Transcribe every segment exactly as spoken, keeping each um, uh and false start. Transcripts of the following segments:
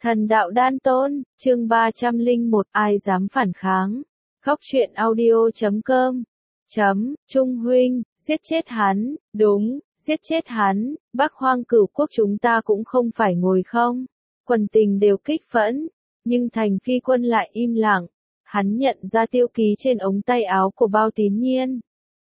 Thần đạo đan tôn, chương ba trăm lẻ một, ai dám phản kháng. Góc truyện audio chấm com. Chấm, Trung huynh, giết chết hắn, đúng, giết chết hắn, Bắc Hoang Cửu Quốc chúng ta cũng không phải ngồi không. Quần tình đều kích phẫn, nhưng Thành Phi Quân lại im lặng. Hắn nhận ra tiêu ký trên ống tay áo của Bao Tín Nhiên.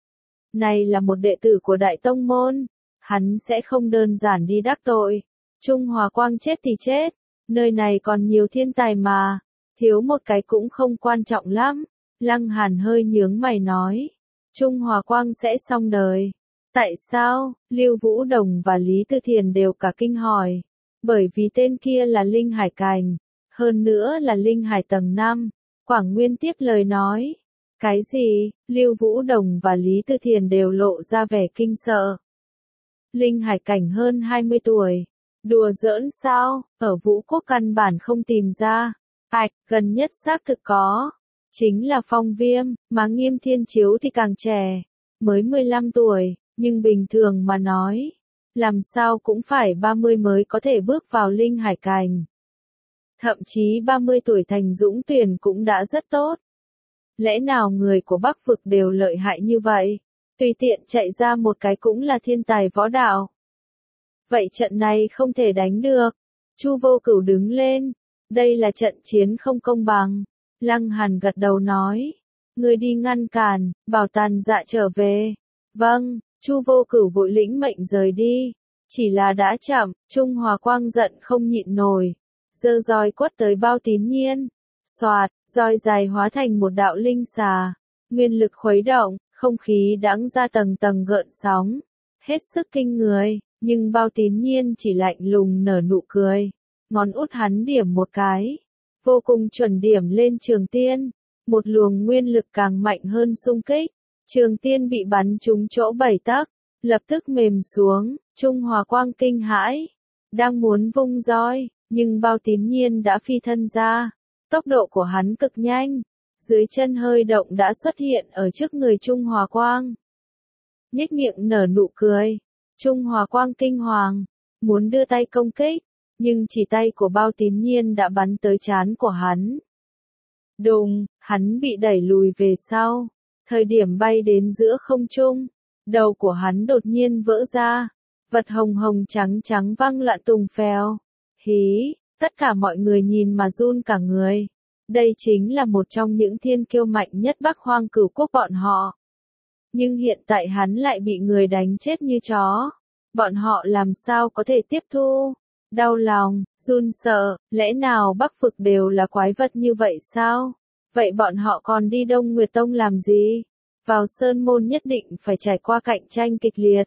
Này là một đệ tử của Đại Tông Môn, hắn sẽ không đơn giản đi đắc tội. Trung Hòa Quang chết thì chết, nơi này còn nhiều thiên tài mà, thiếu một cái cũng không quan trọng lắm. Lăng Hàn hơi nhướng mày nói, Trung Hòa Quang sẽ xong đời. Tại sao? Lưu Vũ Đồng và Lý Tư Thiền đều cả kinh hỏi. Bởi vì tên kia là Linh Hải Cảnh, hơn nữa là Linh Hải tầng năm. Quảng Nguyên tiếp lời nói. Cái gì? Lưu Vũ Đồng và Lý Tư Thiền đều lộ ra vẻ kinh sợ. Linh Hải Cảnh hơn hai mươi tuổi. Đùa giỡn sao? Ở Vũ Quốc căn bản không tìm ra. Ảch, gần nhất xác thực có. Chính là Phong Viêm, mà Nghiêm Thiên Chiếu thì càng trẻ. Mới mười lăm tuổi, nhưng bình thường mà nói. Làm sao cũng phải ba mươi mới có thể bước vào Linh Hải Cảnh. Thậm chí ba mươi tuổi thành Dũng Tuyển cũng đã rất tốt. Lẽ nào người của Bắc Vực đều lợi hại như vậy? Tùy tiện chạy ra một cái cũng là thiên tài võ đạo. Vậy trận này không thể đánh được. Chu Vô Cửu đứng lên. Đây là trận chiến không công bằng. Lăng Hàn gật đầu nói. Người đi ngăn cản, bảo Tàn Dạ trở về. Vâng, Chu Vô Cửu vội lĩnh mệnh rời đi. Chỉ là đã chậm, Trung Hòa Quang giận không nhịn nổi. Giơ roi quất tới Bao Tín Nhiên. Xoạt, roi dài hóa thành một đạo linh xà. Nguyên lực khuấy động, không khí đãng ra tầng tầng gợn sóng. Hết sức kinh người, nhưng Bao Tín Nhiên chỉ lạnh lùng nở nụ cười. Ngón út hắn điểm một cái. Vô cùng chuẩn điểm lên Trường Tiên. Một luồng nguyên lực càng mạnh hơn xung kích. Trường Tiên bị bắn trúng chỗ bảy tấc, lập tức mềm xuống. Trung Hòa Quang kinh hãi. Đang muốn vung roi, nhưng Bao Tín Nhiên đã phi thân ra. Tốc độ của hắn cực nhanh. Dưới chân hơi động đã xuất hiện ở trước người Trung Hòa Quang. Nhếch miệng nở nụ cười. Trung Hòa Quang kinh hoàng. Muốn đưa tay công kích. Nhưng chỉ tay của Bao Tín Nhiên đã bắn tới trán của hắn. Đùng, hắn bị đẩy lùi về sau. Thời điểm bay đến giữa không trung. Đầu của hắn đột nhiên vỡ ra. Vật hồng hồng trắng trắng văng loạn tùng phèo. Hí, tất cả mọi người nhìn mà run cả người. Đây chính là một trong những thiên kiêu mạnh nhất Bắc Hoang Cửu Quốc bọn họ. Nhưng hiện tại hắn lại bị người đánh chết như chó. Bọn họ làm sao có thể tiếp thu? Đau lòng, run sợ, lẽ nào Bắc Vực đều là quái vật như vậy sao? Vậy bọn họ còn đi Đông Nguyệt Tông làm gì? Vào Sơn Môn nhất định phải trải qua cạnh tranh kịch liệt.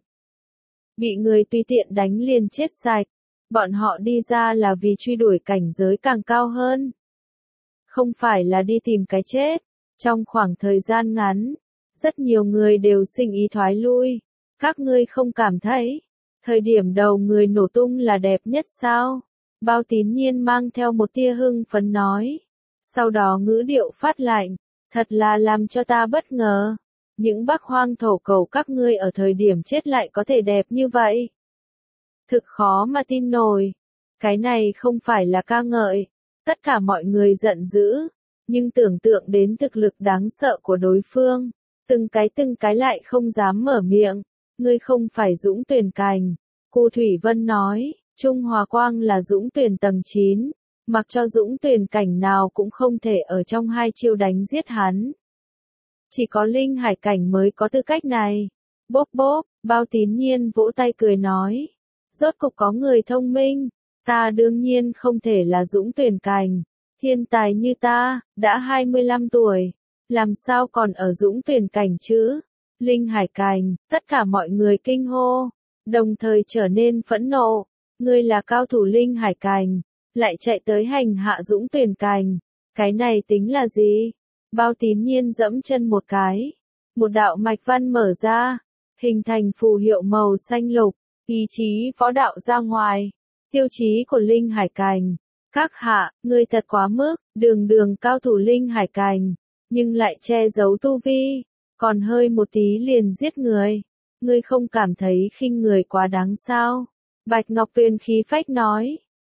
Bị người tùy tiện đánh liền chết sạch. Bọn họ đi ra là vì truy đuổi cảnh giới càng cao hơn. Không phải là đi tìm cái chết. Trong khoảng thời gian ngắn, rất nhiều người đều sinh ý thoái lui. Các ngươi không cảm thấy, thời điểm đầu người nổ tung là đẹp nhất sao? Bao Tín Nhiên mang theo một tia hưng phấn nói. Sau đó ngữ điệu phát lạnh, thật là làm cho ta bất ngờ. Những Bắc Hoang thổ cầu các ngươi ở thời điểm chết lại có thể đẹp như vậy. Thực khó mà tin nổi. Cái này không phải là ca ngợi. Tất cả mọi người giận dữ. Nhưng tưởng tượng đến thực lực đáng sợ của đối phương. Từng cái từng cái lại không dám mở miệng. Ngươi không phải Dũng Tuyển Cảnh. Cô Thủy Vân nói. Trung Hòa Quang là Dũng Tuyển tầng chín. Mặc cho Dũng Tuyển Cảnh nào cũng không thể ở trong hai chiêu đánh giết hắn. Chỉ có Linh Hải Cảnh mới có tư cách này. Bốp bốp, Bao Tín Nhiên vỗ tay cười nói. Rốt cục có người thông minh. Ta đương nhiên không thể là Dũng Tuyển Cảnh. Thiên tài như ta, đã hai mươi lăm tuổi. Làm sao còn ở Dũng Tuyển Cảnh chứ? Linh Hải Cảnh, tất cả mọi người kinh hô. Đồng thời trở nên phẫn nộ. Ngươi là cao thủ Linh Hải Cảnh. Lại chạy tới hành hạ Dũng Tuyển Cảnh. Cái này tính là gì? Bao Tín Nhiên dẫm chân một cái. Một đạo mạch văn mở ra. Hình thành phù hiệu màu xanh lục. Ý chí võ đạo ra ngoài. Tiêu chí của Linh Hải Cảnh. Các hạ, ngươi thật quá mức. Đường đường cao thủ Linh Hải Cảnh. Nhưng lại che giấu tu vi. Còn hơi một tí liền giết người. Ngươi không cảm thấy khinh người quá đáng sao? Bạch Ngọc Tuyền khí phách nói.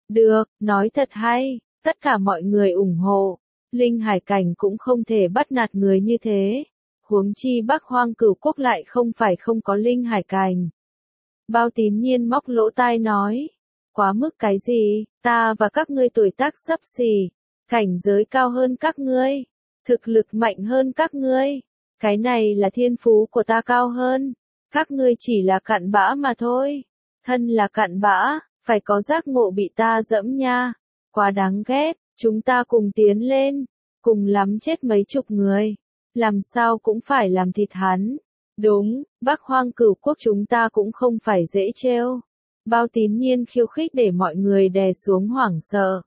Được, nói thật hay, tất cả mọi người ủng hộ. Linh hải cảnh cũng không thể bắt nạt người như thế. Huống chi Bắc Hoang Cửu Quốc lại không phải không có linh hải cảnh. Bao Tín Nhiên móc lỗ tai nói. Quá mức cái gì, ta và các ngươi tuổi tác xấp xỉ, cảnh giới cao hơn các ngươi, thực lực mạnh hơn các ngươi. Cái này là thiên phú của ta cao hơn, các ngươi chỉ là cặn bã mà thôi. Thân là cặn bã, phải có giác ngộ bị ta dẫm nha. Quá đáng ghét, chúng ta cùng tiến lên, cùng lắm chết mấy chục người. Làm sao cũng phải làm thịt hắn. Đúng, Bắc Hoang Cửu Quốc chúng ta cũng không phải dễ trêu. Bao Tín Nhiên khiêu khích để mọi người đè xuống hoảng sợ.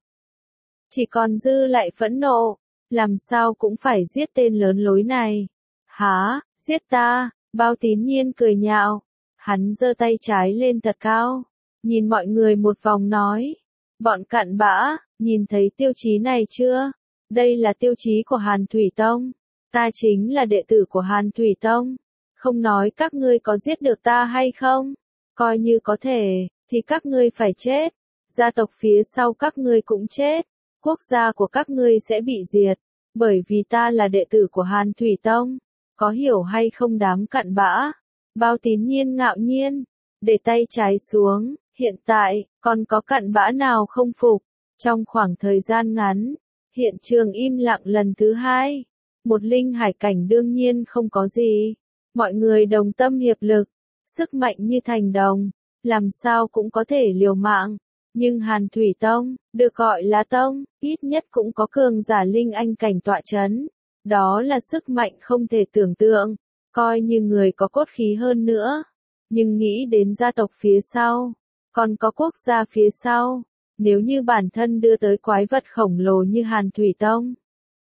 Chỉ còn dư lại phẫn nộ, làm sao cũng phải giết tên lớn lối này. Hả, giết ta? Bao Tín Nhiên cười nhạo. Hắn giơ tay trái lên thật cao, nhìn mọi người một vòng nói. Bọn cặn bã, nhìn thấy tiêu chí này chưa? Đây là tiêu chí của Hàn Thủy Tông. Ta chính là đệ tử của Hàn Thủy Tông. Không nói các ngươi có giết được ta hay không? Coi như có thể, thì các ngươi phải chết. Gia tộc phía sau các ngươi cũng chết. Quốc gia của các ngươi sẽ bị diệt. Bởi vì ta là đệ tử của Hàn Thủy Tông. Có hiểu hay không đám cặn bã? Bao Tín Nhiên ngạo nhiên. Để tay trái xuống. Hiện tại, còn có cặn bã nào không phục? Trong khoảng thời gian ngắn, hiện trường im lặng lần thứ hai. Một linh hải cảnh đương nhiên không có gì. Mọi người đồng tâm hiệp lực. Sức mạnh như thành đồng. Làm sao cũng có thể liều mạng. Nhưng Hàn Thủy Tông, được gọi là tông, ít nhất cũng có cường giả linh anh cảnh tọa chấn. Đó là sức mạnh không thể tưởng tượng. Coi như người có cốt khí hơn nữa. Nhưng nghĩ đến gia tộc phía sau. Còn có quốc gia phía sau. Nếu như bản thân đưa tới quái vật khổng lồ như Hàn Thủy Tông.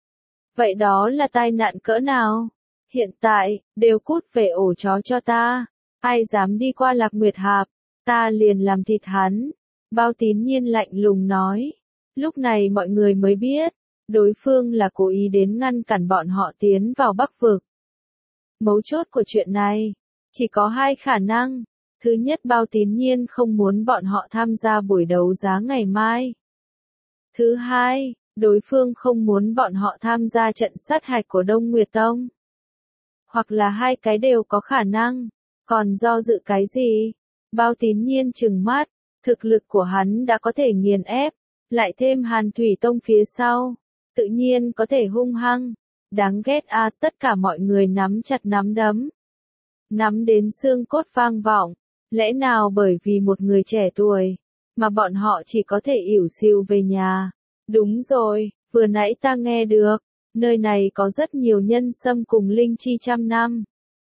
Vậy đó là tai nạn cỡ nào? Hiện tại, đều cút về ổ chó cho ta. Ai dám đi qua Lạc Nguyệt Hạp, ta liền làm thịt hắn. Bao Tín Nhiên lạnh lùng nói. Lúc này mọi người mới biết, đối phương là cố ý đến ngăn cản bọn họ tiến vào Bắc Vực. Mấu chốt của chuyện này, chỉ có hai khả năng. Thứ nhất, Bao Tín Nhiên không muốn bọn họ tham gia buổi đấu giá ngày mai. Thứ hai, đối phương không muốn bọn họ tham gia trận sát hạch của Đông Nguyệt Tông. Hoặc là hai cái đều có khả năng. Còn do dự cái gì? Bao Tín Nhiên trừng mắt, thực lực của hắn đã có thể nghiền ép, lại thêm Hàn Thủy Tông phía sau, tự nhiên có thể hung hăng. Đáng ghét a, à, tất cả mọi người nắm chặt nắm đấm. Nắm đến xương cốt vang vọng, lẽ nào bởi vì một người trẻ tuổi, mà bọn họ chỉ có thể ỉu xìu về nhà. Đúng rồi, vừa nãy ta nghe được, nơi này có rất nhiều nhân sâm cùng linh chi trăm năm.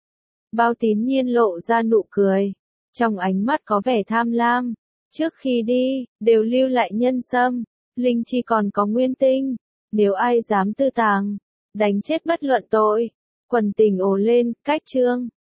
Bao Tín Nhiên lộ ra nụ cười, trong ánh mắt có vẻ tham lam. Trước khi đi, đều lưu lại nhân sâm, linh chi còn có nguyên tinh. Nếu ai dám tư tàng, đánh chết bất luận tội. Quần tình ồ lên, cách chương.